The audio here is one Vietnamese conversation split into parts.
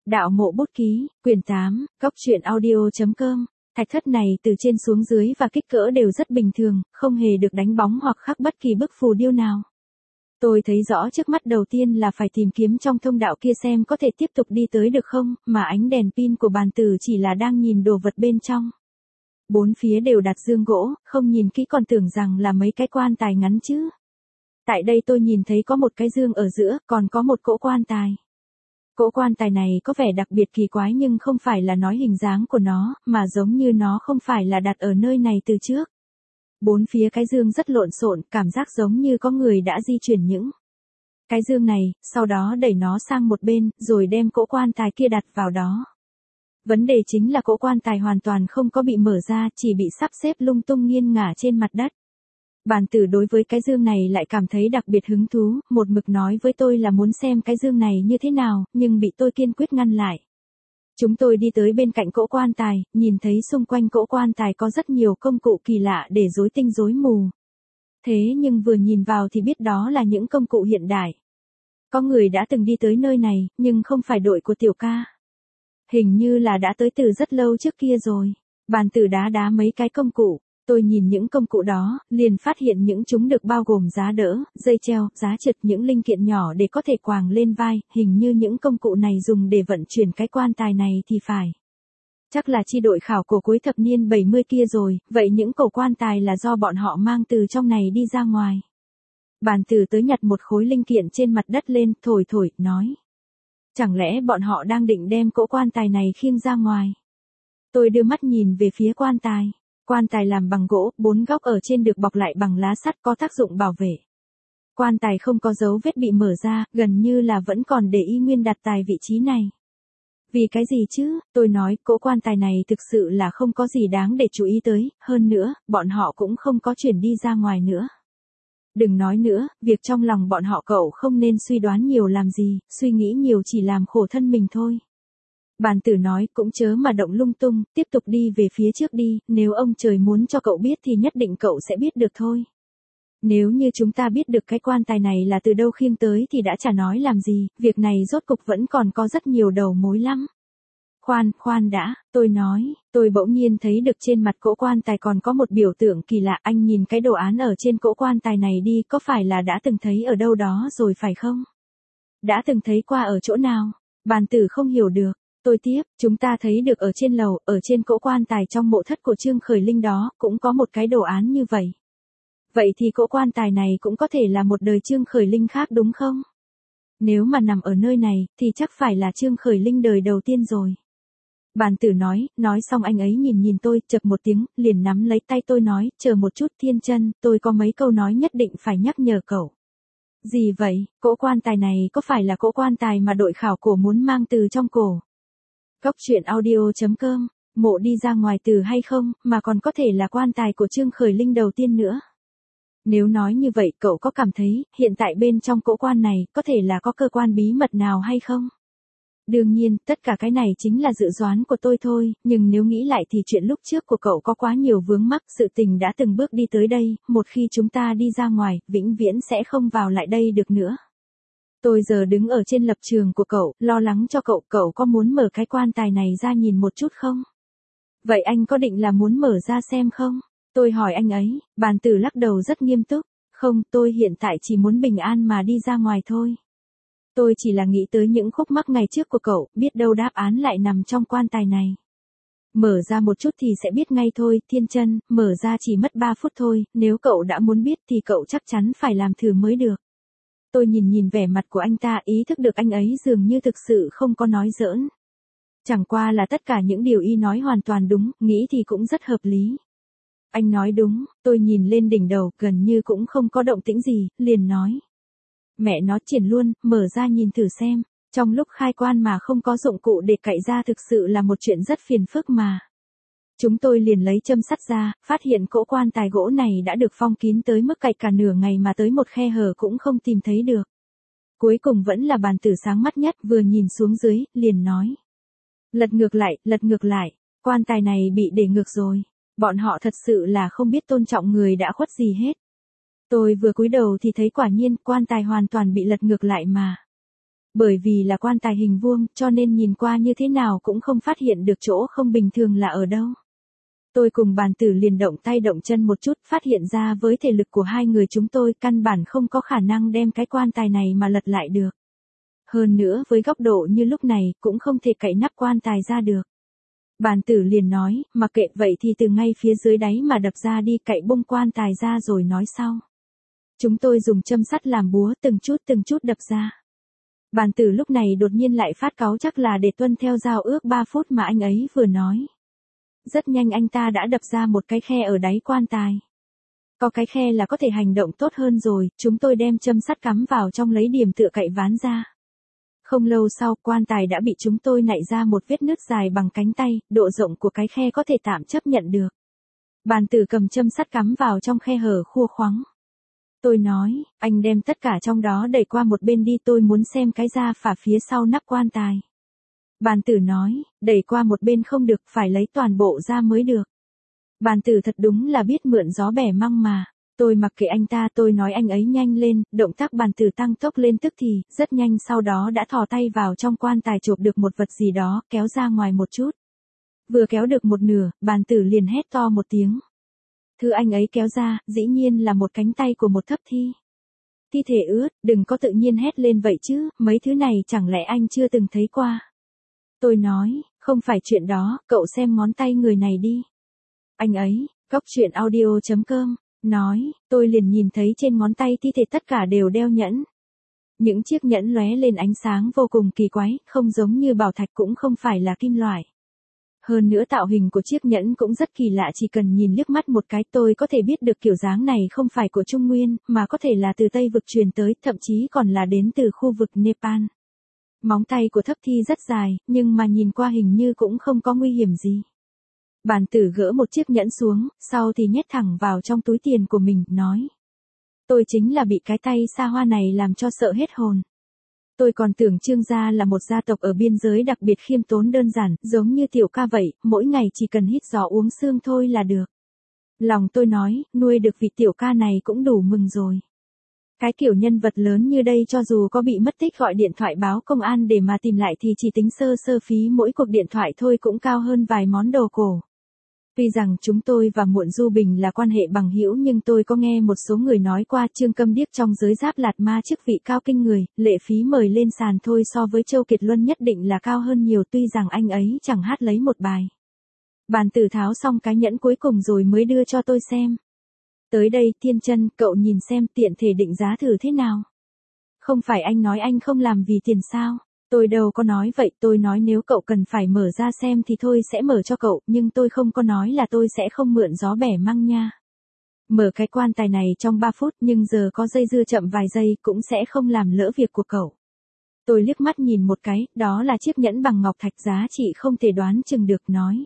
Đạo mộ bút ký, quyển 8, góc truyện audio.com. Thạch thất này từ trên xuống dưới và kích cỡ đều rất bình thường, không hề được đánh bóng hoặc khắc bất kỳ bức phù điêu nào. Tôi thấy rõ trước mắt đầu tiên là phải tìm kiếm trong thông đạo kia xem có thể tiếp tục đi tới được không, mà ánh đèn pin của bàn tử chỉ là đang nhìn đồ vật bên trong. Bốn phía đều đặt dương gỗ, không nhìn kỹ còn tưởng rằng là mấy cái quan tài ngắn chứ. Tại đây tôi nhìn thấy có một cái dương ở giữa, còn có một cỗ quan tài. Cỗ quan tài này có vẻ đặc biệt kỳ quái nhưng không phải là nói hình dáng của nó, mà giống như nó không phải là đặt ở nơi này từ trước. Bốn phía cái dương rất lộn xộn, cảm giác giống như có người đã di chuyển những cái dương này, sau đó đẩy nó sang một bên, rồi đem cỗ quan tài kia đặt vào đó. Vấn đề chính là cỗ quan tài hoàn toàn không có bị mở ra, chỉ bị sắp xếp lung tung nghiêng ngả trên mặt đất. Bàn tử đối với cái dương này lại cảm thấy đặc biệt hứng thú, một mực nói với tôi là muốn xem cái dương này như thế nào, nhưng bị tôi kiên quyết ngăn lại. Chúng tôi đi tới bên cạnh cỗ quan tài, nhìn thấy xung quanh cỗ quan tài có rất nhiều công cụ kỳ lạ để rối tinh rối mù. Thế nhưng vừa nhìn vào thì biết đó là những công cụ hiện đại. Có người đã từng đi tới nơi này, nhưng không phải đội của Tiểu ca. Hình như là đã tới từ rất lâu trước kia rồi. Bàn tử đá mấy cái công cụ. Tôi nhìn những công cụ đó, liền phát hiện những chúng được bao gồm giá đỡ, dây treo, giá trượt, những linh kiện nhỏ để có thể quàng lên vai, hình như những công cụ này dùng để vận chuyển cái quan tài này thì phải. Chắc là chi đội khảo cổ cuối thập niên 70 kia rồi, vậy những cổ quan tài là do bọn họ mang từ trong này đi ra ngoài. Bàn tử tới nhặt một khối linh kiện trên mặt đất lên, thổi, nói. Chẳng lẽ bọn họ đang định đem cỗ quan tài này khiêng ra ngoài? Tôi đưa mắt nhìn về phía quan tài. Quan tài làm bằng gỗ, bốn góc ở trên được bọc lại bằng lá sắt có tác dụng bảo vệ. Quan tài không có dấu vết bị mở ra, gần như là vẫn còn để y nguyên đặt tại vị trí này. Vì cái gì chứ, tôi nói, cỗ quan tài này thực sự là không có gì đáng để chú ý tới, hơn nữa, bọn họ cũng không có chuyển đi ra ngoài nữa. Đừng nói nữa, việc trong lòng bọn họ cậu không nên suy đoán nhiều làm gì, suy nghĩ nhiều chỉ làm khổ thân mình thôi. Bàn tử nói, cũng chớ mà động lung tung, tiếp tục đi về phía trước đi, nếu ông trời muốn cho cậu biết thì nhất định cậu sẽ biết được thôi. Nếu như chúng ta biết được cái quan tài này là từ đâu khiêng tới thì đã chả nói làm gì, việc này rốt cục vẫn còn có rất nhiều đầu mối lắm. Khoan đã, tôi nói, tôi bỗng nhiên thấy được trên mặt cỗ quan tài còn có một biểu tượng kỳ lạ, anh nhìn cái đồ án ở trên cỗ quan tài này đi, có phải là đã từng thấy ở đâu đó rồi phải không? Đã từng thấy qua ở chỗ nào? Bàn tử không hiểu được. Tôi tiếp, chúng ta thấy được ở trên lầu, ở trên cỗ quan tài trong mộ thất của Trương Khởi Linh đó, cũng có một cái đồ án như vậy. Vậy thì cỗ quan tài này cũng có thể là một đời Trương Khởi Linh khác đúng không? Nếu mà nằm ở nơi này, thì chắc phải là Trương Khởi Linh đời đầu tiên rồi. Bàn tử nói xong anh ấy nhìn tôi, chậc một tiếng, liền nắm lấy tay tôi nói, chờ một chút Thiên Chân, tôi có mấy câu nói nhất định phải nhắc nhở cậu. Gì vậy, cỗ quan tài này có phải là cỗ quan tài mà đội khảo cổ muốn mang từ trong cổ? Góc truyện audio.com, mộ đi ra ngoài từ hay không, mà còn có thể là quan tài của Trương Khởi Linh đầu tiên nữa. Nếu nói như vậy cậu có cảm thấy, hiện tại bên trong cỗ quan này, có thể là có cơ quan bí mật nào hay không? Đương nhiên, tất cả cái này chính là dự đoán của tôi thôi, nhưng nếu nghĩ lại thì chuyện lúc trước của cậu có quá nhiều vướng mắc, sự tình đã từng bước đi tới đây, một khi chúng ta đi ra ngoài, vĩnh viễn sẽ không vào lại đây được nữa. Tôi giờ đứng ở trên lập trường của cậu, lo lắng cho cậu có muốn mở cái quan tài này ra nhìn một chút không? Vậy anh có định là muốn mở ra xem không? Tôi hỏi anh ấy, bàn tử lắc đầu rất nghiêm túc, không, tôi hiện tại chỉ muốn bình an mà đi ra ngoài thôi. Tôi chỉ là nghĩ tới những khúc mắc ngày trước của cậu, biết đâu đáp án lại nằm trong quan tài này. Mở ra một chút thì sẽ biết ngay thôi, Thiên Chân, mở ra chỉ mất 3 phút thôi, nếu cậu đã muốn biết thì cậu chắc chắn phải làm thử mới được. Tôi nhìn vẻ mặt của anh ta, ý thức được anh ấy dường như thực sự không có nói giỡn. Chẳng qua là tất cả những điều y nói hoàn toàn đúng, nghĩ thì cũng rất hợp lý. Anh nói đúng, tôi nhìn lên đỉnh đầu, gần như cũng không có động tĩnh gì, liền nói. Mẹ nó triển luôn, mở ra nhìn thử xem, trong lúc khai quan mà không có dụng cụ để cạy ra thực sự là một chuyện rất phiền phức mà. Chúng tôi liền lấy châm sắt ra, phát hiện cỗ quan tài gỗ này đã được phong kín tới mức cạy cả nửa ngày mà tới một khe hở cũng không tìm thấy được. Cuối cùng vẫn là bàn tử sáng mắt nhất, vừa nhìn xuống dưới, liền nói. Lật ngược lại, quan tài này bị để ngược rồi, bọn họ thật sự là không biết tôn trọng người đã khuất gì hết. Tôi vừa cúi đầu thì thấy quả nhiên quan tài hoàn toàn bị lật ngược lại mà. Bởi vì là quan tài hình vuông, cho nên nhìn qua như thế nào cũng không phát hiện được chỗ không bình thường là ở đâu. Tôi cùng bàn tử liền động tay động chân một chút, phát hiện ra với thể lực của hai người chúng tôi căn bản không có khả năng đem cái quan tài này mà lật lại được. Hơn nữa với góc độ như lúc này cũng không thể cậy nắp quan tài ra được. Bàn tử liền nói, mặc kệ vậy thì từ ngay phía dưới đáy mà đập ra đi, cậy bung quan tài ra rồi nói sau. Chúng tôi dùng châm sắt làm búa từng chút đập ra. Bàn tử lúc này đột nhiên lại phát cáu, chắc là để tuân theo giao ước 3 phút mà anh ấy vừa nói. Rất nhanh anh ta đã đập ra một cái khe ở đáy quan tài. Có cái khe là có thể hành động tốt hơn rồi, chúng tôi đem châm sắt cắm vào trong lấy điểm tựa cậy ván ra. Không lâu sau, quan tài đã bị chúng tôi nạy ra một vết nứt dài bằng cánh tay, độ rộng của cái khe có thể tạm chấp nhận được. Bàn tử cầm châm sắt cắm vào trong khe hở khua khoắng. Tôi nói, anh đem tất cả trong đó đẩy qua một bên đi, tôi muốn xem cái da phả phía sau nắp quan tài. Bàn tử nói, đẩy qua một bên không được, phải lấy toàn bộ ra mới được. Bàn tử thật đúng là biết mượn gió bẻ măng mà. Tôi mặc kệ anh ta, tôi nói anh ấy nhanh lên, động tác bàn tử tăng tốc lên tức thì, rất nhanh sau đó đã thò tay vào trong quan tài chộp được một vật gì đó, kéo ra ngoài một chút. Vừa kéo được một nửa, bàn tử liền hét to một tiếng. Thứ anh ấy kéo ra, dĩ nhiên là một cánh tay của một thấp thi. Thi thể ướt, đừng có tự nhiên hét lên vậy chứ, mấy thứ này chẳng lẽ anh chưa từng thấy qua. Tôi nói, không phải chuyện đó, cậu xem ngón tay người này đi. Anh ấy, góc chuyện audio.com, nói, tôi liền nhìn thấy trên ngón tay thi thể tất cả đều đeo nhẫn. Những chiếc nhẫn lóe lên ánh sáng vô cùng kỳ quái, không giống như bảo thạch cũng không phải là kim loại. Hơn nữa tạo hình của chiếc nhẫn cũng rất kỳ lạ, chỉ cần nhìn liếc mắt một cái tôi có thể biết được kiểu dáng này không phải của Trung Nguyên, mà có thể là từ Tây vực truyền tới, thậm chí còn là đến từ khu vực Nepal. Móng tay của thấp thi rất dài, nhưng mà nhìn qua hình như cũng không có nguy hiểm gì. Bàn tử gỡ một chiếc nhẫn xuống, sau thì nhét thẳng vào trong túi tiền của mình, nói. Tôi chính là bị cái tay xa hoa này làm cho sợ hết hồn. Tôi còn tưởng Trương gia là một gia tộc ở biên giới đặc biệt khiêm tốn đơn giản, giống như tiểu ca vậy, mỗi ngày chỉ cần hít gió uống sương thôi là được. Lòng tôi nói, nuôi được vị tiểu ca này cũng đủ mừng rồi. Cái kiểu nhân vật lớn như đây cho dù có bị mất tích gọi điện thoại báo công an để mà tìm lại thì chỉ tính sơ phí mỗi cuộc điện thoại thôi cũng cao hơn vài món đồ cổ. Tuy rằng chúng tôi và Muộn Du Bình là quan hệ bằng hữu nhưng tôi có nghe một số người nói qua Trương Câm Điếc trong giới Giáp Lạt Ma chức vị cao kinh người, lệ phí mời lên sàn thôi so với Châu Kiệt Luân nhất định là cao hơn nhiều, tuy rằng anh ấy chẳng hát lấy một bài. Bàn tử tháo xong cái nhẫn cuối cùng rồi mới đưa cho tôi xem. Tới đây Thiên Chân, cậu nhìn xem tiện thể định giá thử thế nào. Không phải anh nói anh không làm vì tiền sao? Tôi đâu có nói vậy, tôi nói nếu cậu cần phải mở ra xem thì tôi sẽ mở cho cậu, nhưng tôi không có nói là tôi sẽ không mượn gió bẻ măng nha. Mở cái quan tài này trong 3 phút nhưng giờ có dây dưa chậm vài giây cũng sẽ không làm lỡ việc của cậu. Tôi liếc mắt nhìn một cái, đó là chiếc nhẫn bằng ngọc thạch giá trị không thể đoán chừng được, nói.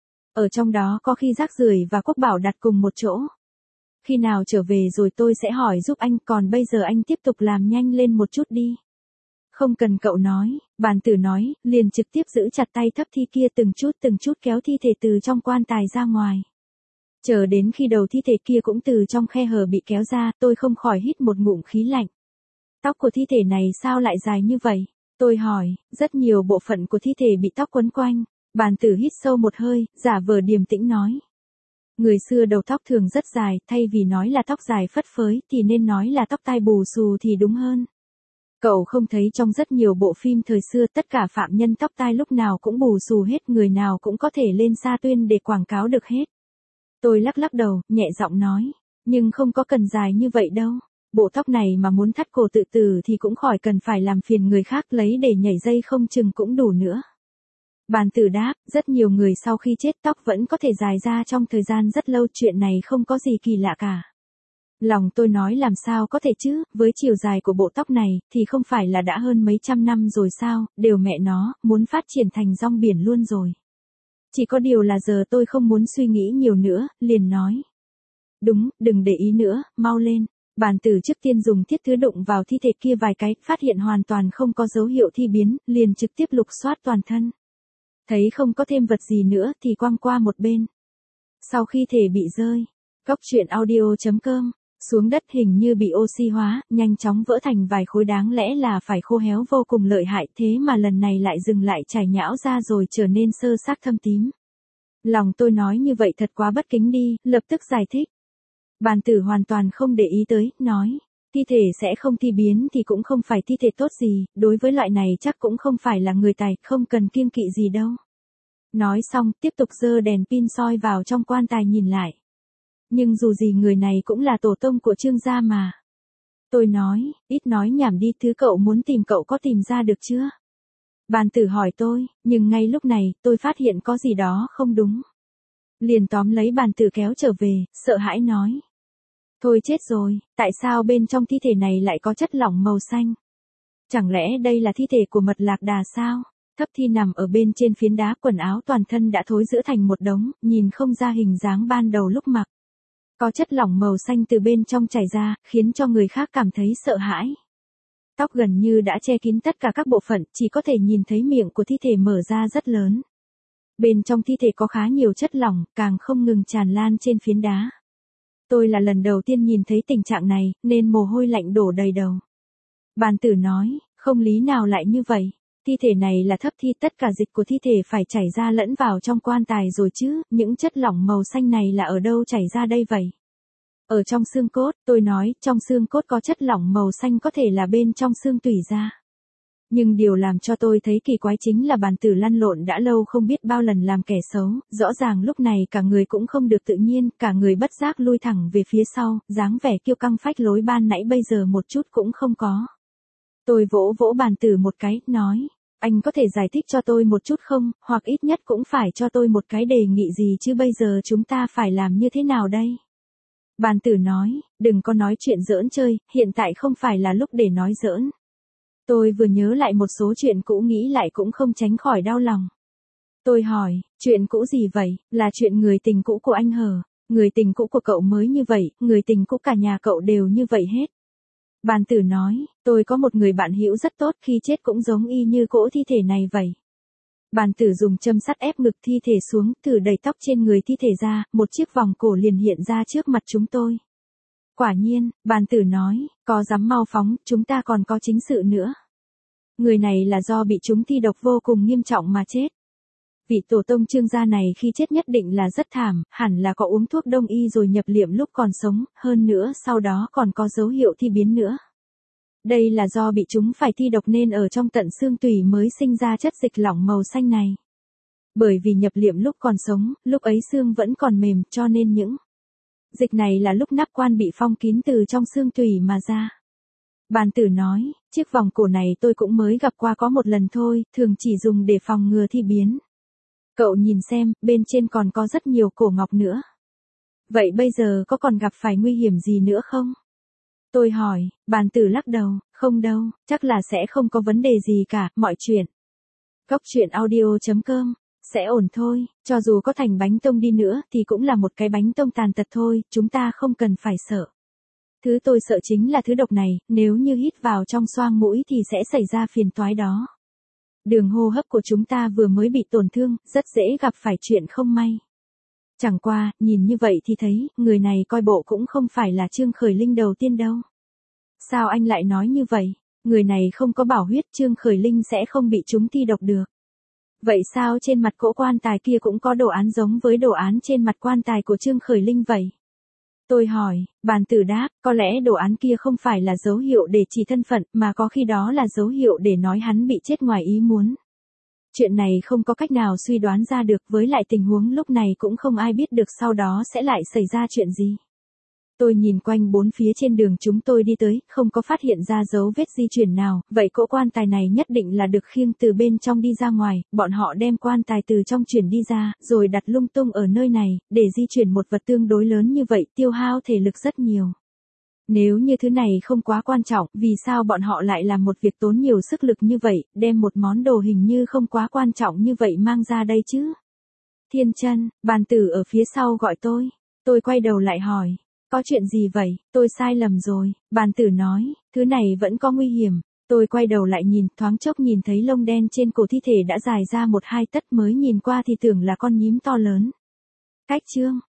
Ở trong đó có khi rác rưởi và quốc bảo đặt cùng một chỗ. Khi nào trở về rồi tôi sẽ hỏi giúp anh, còn bây giờ anh tiếp tục làm nhanh lên một chút đi. Không cần cậu nói, bàn tử nói, liền trực tiếp giữ chặt tay thấp thi kia từng chút kéo thi thể từ trong quan tài ra ngoài. Chờ đến khi đầu thi thể kia cũng từ trong khe hở bị kéo ra, tôi không khỏi hít một ngụm khí lạnh. Tóc của thi thể này sao lại dài như vậy? Tôi hỏi, rất nhiều bộ phận của thi thể bị tóc quấn quanh. Bàn tử hít sâu một hơi, giả vờ điềm tĩnh nói. Người xưa đầu tóc thường rất dài, thay vì nói là tóc dài phất phới thì nên nói là tóc tai bù xù thì đúng hơn. Cậu không thấy trong rất nhiều bộ phim thời xưa tất cả phạm nhân tóc tai lúc nào cũng bù xù hết, người nào cũng có thể lên sa tuyên để quảng cáo được hết. Tôi lắc đầu, nhẹ giọng nói, nhưng không có cần dài như vậy đâu. Bộ tóc này mà muốn thắt cổ tự tử thì cũng khỏi cần phải làm phiền người khác lấy để nhảy dây không chừng cũng đủ nữa. Bàn tử đáp, rất nhiều người sau khi chết tóc vẫn có thể dài ra trong thời gian rất lâu, chuyện này không có gì kỳ lạ cả. Lòng tôi nói làm sao có thể chứ, với chiều dài của bộ tóc này, thì không phải là đã hơn mấy trăm năm rồi sao, đều mẹ nó, muốn phát triển thành rong biển luôn rồi. Chỉ có điều là giờ tôi không muốn suy nghĩ nhiều nữa, liền nói. Đúng, đừng để ý nữa, mau lên. Bàn tử trước tiên dùng thiết thứ đụng vào thi thể kia vài cái, phát hiện hoàn toàn không có dấu hiệu thi biến, liền trực tiếp lục soát toàn thân. Thấy không có thêm vật gì nữa thì quăng qua một bên. Sau khi thể bị rơi, góc chuyện audio.com Xuống đất hình như bị oxy hóa, nhanh chóng vỡ thành vài khối đáng lẽ là phải khô héo vô cùng lợi hại, thế mà lần này lại dừng lại chảy nhão ra rồi trở nên sơ xác thâm tím. Lòng tôi nói như vậy thật quá bất kính đi, lập tức giải thích. Bàn tử hoàn toàn không để ý tới, nói. Thi thể sẽ không thi biến thì cũng không phải thi thể tốt gì, đối với loại này chắc cũng không phải là người tài, không cần kiêng kỵ gì đâu. Nói xong, tiếp tục giơ đèn pin soi vào trong quan tài nhìn lại. Nhưng dù gì người này cũng là tổ tông của Trương gia mà. Tôi nói, ít nói nhảm đi, thứ cậu muốn tìm cậu có tìm ra được chưa? Bàn tử hỏi tôi, nhưng ngay lúc này, tôi phát hiện có gì đó không đúng. Liền tóm lấy bàn tử kéo trở về, sợ hãi nói. Thôi chết rồi, tại sao bên trong thi thể này lại có chất lỏng màu xanh? Chẳng lẽ đây là thi thể của Mật Lạc Đà sao? Thấp thi nằm ở bên trên phiến đá, quần áo toàn thân đã thối rữa thành một đống, nhìn không ra hình dáng ban đầu lúc mặc. Có chất lỏng màu xanh từ bên trong chảy ra, khiến cho người khác cảm thấy sợ hãi. Tóc gần như đã che kín tất cả các bộ phận, chỉ có thể nhìn thấy miệng của thi thể mở ra rất lớn. Bên trong thi thể có khá nhiều chất lỏng, càng không ngừng tràn lan trên phiến đá. Tôi là lần đầu tiên nhìn thấy tình trạng này, nên mồ hôi lạnh đổ đầy đầu. Bàn tử nói, không lý nào lại như vậy. Thi thể này là thấp thi, tất cả dịch của thi thể phải chảy ra lẫn vào trong quan tài rồi chứ, những chất lỏng màu xanh này là ở đâu chảy ra đây vậy? Ở trong xương cốt, tôi nói, trong xương cốt có chất lỏng màu xanh có thể là bên trong xương tủy ra. Nhưng điều làm cho tôi thấy kỳ quái chính là bàn tử lăn lộn đã lâu không biết bao lần làm kẻ xấu, rõ ràng lúc này cả người cũng không được tự nhiên, cả người bất giác lui thẳng về phía sau, dáng vẻ kiêu căng phách lối ban nãy bây giờ một chút cũng không có. Tôi vỗ vỗ bàn tử một cái, nói, anh có thể giải thích cho tôi một chút không, hoặc ít nhất cũng phải cho tôi một cái đề nghị gì chứ bây giờ chúng ta phải làm như thế nào đây? Bàn tử nói, đừng có nói chuyện giỡn chơi, hiện tại không phải là lúc để nói giỡn. Tôi vừa nhớ lại một số chuyện cũ nghĩ lại cũng không tránh khỏi đau lòng. Tôi hỏi, chuyện cũ gì vậy, là chuyện người tình cũ của anh hờ, người tình cũ của cậu mới như vậy, người tình cũ cả nhà cậu đều như vậy hết. Bàn tử nói, tôi có một người bạn hữu rất tốt khi chết cũng giống y như cỗ thi thể này vậy. Bàn tử dùng châm sắt ép ngực thi thể xuống, thử đẩy tóc trên người thi thể ra, một chiếc vòng cổ liền hiện ra trước mặt chúng tôi. Quả nhiên, bàn tử nói, có dám mau phóng, chúng ta còn có chính sự nữa. Người này là do bị trúng thi độc vô cùng nghiêm trọng mà chết. Vị tổ tông Trương gia này khi chết nhất định là rất thảm, hẳn là có uống thuốc đông y rồi nhập liệm lúc còn sống, hơn nữa sau đó còn có dấu hiệu thi biến nữa. Đây là do bị trúng phải thi độc nên ở trong tận xương tủy mới sinh ra chất dịch lỏng màu xanh này. Bởi vì nhập liệm lúc còn sống, lúc ấy xương vẫn còn mềm cho nên những dịch này là lúc nắp quan bị phong kín từ trong xương tủy mà ra. Bàn tử nói, chiếc vòng cổ này tôi cũng mới gặp qua có một lần thôi, thường chỉ dùng để phòng ngừa thi biến. Cậu nhìn xem, bên trên còn có rất nhiều cổ ngọc nữa. Vậy bây giờ có còn gặp phải nguy hiểm gì nữa không? Tôi hỏi, bàn tử lắc đầu, không đâu, chắc là sẽ không có vấn đề gì cả, mọi chuyện. Góc truyện audio.com, sẽ ổn thôi, cho dù có thành bánh tông đi nữa thì cũng là một cái bánh tông tàn tật thôi, chúng ta không cần phải sợ. Thứ tôi sợ chính là thứ độc này, nếu như hít vào trong xoang mũi thì sẽ xảy ra phiền toái đó. Đường hô hấp của chúng ta vừa mới bị tổn thương, rất dễ gặp phải chuyện không may. Chẳng qua, nhìn như vậy thì thấy, người này coi bộ cũng không phải là Trương Khởi Linh đầu tiên đâu. Sao anh lại nói như vậy? Người này không có bảo huyết, Trương Khởi Linh sẽ không bị trúng thi độc được. Vậy sao trên mặt cỗ quan tài kia cũng có đồ án giống với đồ án trên mặt quan tài của Trương Khởi Linh vậy? Tôi hỏi, bàn tử đáp, có lẽ đồ án kia không phải là dấu hiệu để chỉ thân phận, mà có khi đó là dấu hiệu để nói hắn bị chết ngoài ý muốn. Chuyện này không có cách nào suy đoán ra được, với lại tình huống lúc này cũng không ai biết được sau đó sẽ lại xảy ra chuyện gì. Tôi nhìn quanh bốn phía trên đường chúng tôi đi tới, không có phát hiện ra dấu vết di chuyển nào, vậy cỗ quan tài này nhất định là được khiêng từ bên trong đi ra ngoài, bọn họ đem quan tài từ trong chuyển đi ra, rồi đặt lung tung ở nơi này, để di chuyển một vật tương đối lớn như vậy tiêu hao thể lực rất nhiều. Nếu như thứ này không quá quan trọng, vì sao bọn họ lại làm một việc tốn nhiều sức lực như vậy, đem một món đồ hình như không quá quan trọng như vậy mang ra đây chứ? Thiên Chân, bàn tử ở phía sau gọi tôi quay đầu lại hỏi. Có chuyện gì vậy, tôi sai lầm rồi, bàn tử nói, thứ này vẫn có nguy hiểm. Tôi quay đầu lại nhìn, thoáng chốc nhìn thấy lông đen trên cổ thi thể đã dài ra 1-2 tấc, mới nhìn qua thì tưởng là con nhím to lớn. Cách chương